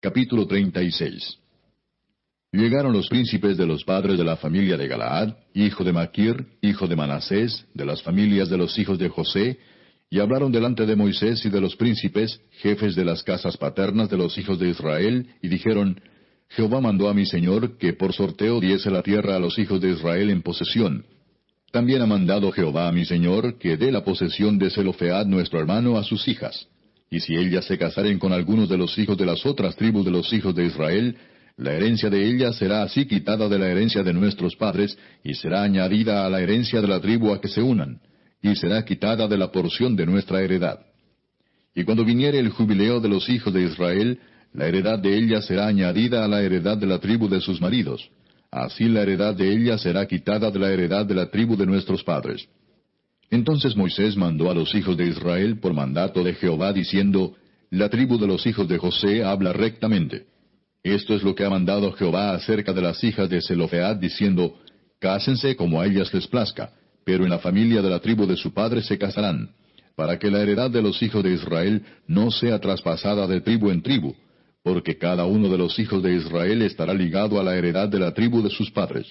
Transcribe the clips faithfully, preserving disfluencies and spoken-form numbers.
Capítulo treinta y seis. Llegaron los príncipes de los padres de la familia de Galaad, hijo de Maquir, hijo de Manasés, de las familias de los hijos de José, y hablaron delante de Moisés y de los príncipes, jefes de las casas paternas de los hijos de Israel, y dijeron, Jehová mandó a mi señor que por sorteo diese la tierra a los hijos de Israel en posesión. También ha mandado Jehová a mi señor que dé la posesión de Zelofead nuestro hermano a sus hijas. Y si ellas se casaren con algunos de los hijos de las otras tribus de los hijos de Israel, la herencia de ellas será así quitada de la herencia de nuestros padres, y será añadida a la herencia de la tribu a que se unan, y será quitada de la porción de nuestra heredad. Y cuando viniere el jubileo de los hijos de Israel, la heredad de ellas será añadida a la heredad de la tribu de sus maridos. Así la heredad de ellas será quitada de la heredad de la tribu de nuestros padres. Entonces Moisés mandó a los hijos de Israel por mandato de Jehová, diciendo, La tribu de los hijos de José habla rectamente. Esto es lo que ha mandado Jehová acerca de las hijas de Zelofead, diciendo, Cásense como a ellas les plazca, pero en la familia de la tribu de su padre se casarán, para que la heredad de los hijos de Israel no sea traspasada de tribu en tribu, porque cada uno de los hijos de Israel estará ligado a la heredad de la tribu de sus padres.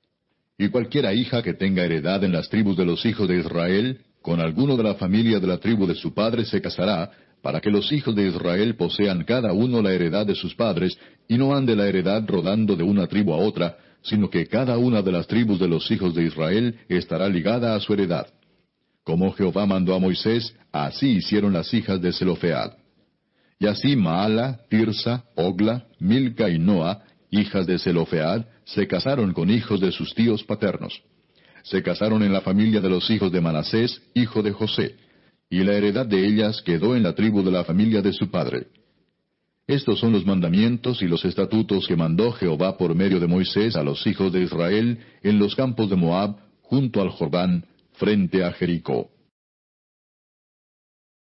Y cualquiera hija que tenga heredad en las tribus de los hijos de Israel, con alguno de la familia de la tribu de su padre se casará, para que los hijos de Israel posean cada uno la heredad de sus padres, y no ande la heredad rodando de una tribu a otra, sino que cada una de las tribus de los hijos de Israel estará ligada a su heredad. Como Jehová mandó a Moisés, así hicieron las hijas de Zelofead. Y así Maala, Tirsa, Ogla, Milca y Noa, hijas de Zelofead, se casaron con hijos de sus tíos paternos. Se casaron en la familia de los hijos de Manasés, hijo de José, y la heredad de ellas quedó en la tribu de la familia de su padre. Estos son los mandamientos y los estatutos que mandó Jehová por medio de Moisés a los hijos de Israel en los campos de Moab, junto al Jordán, frente a Jericó.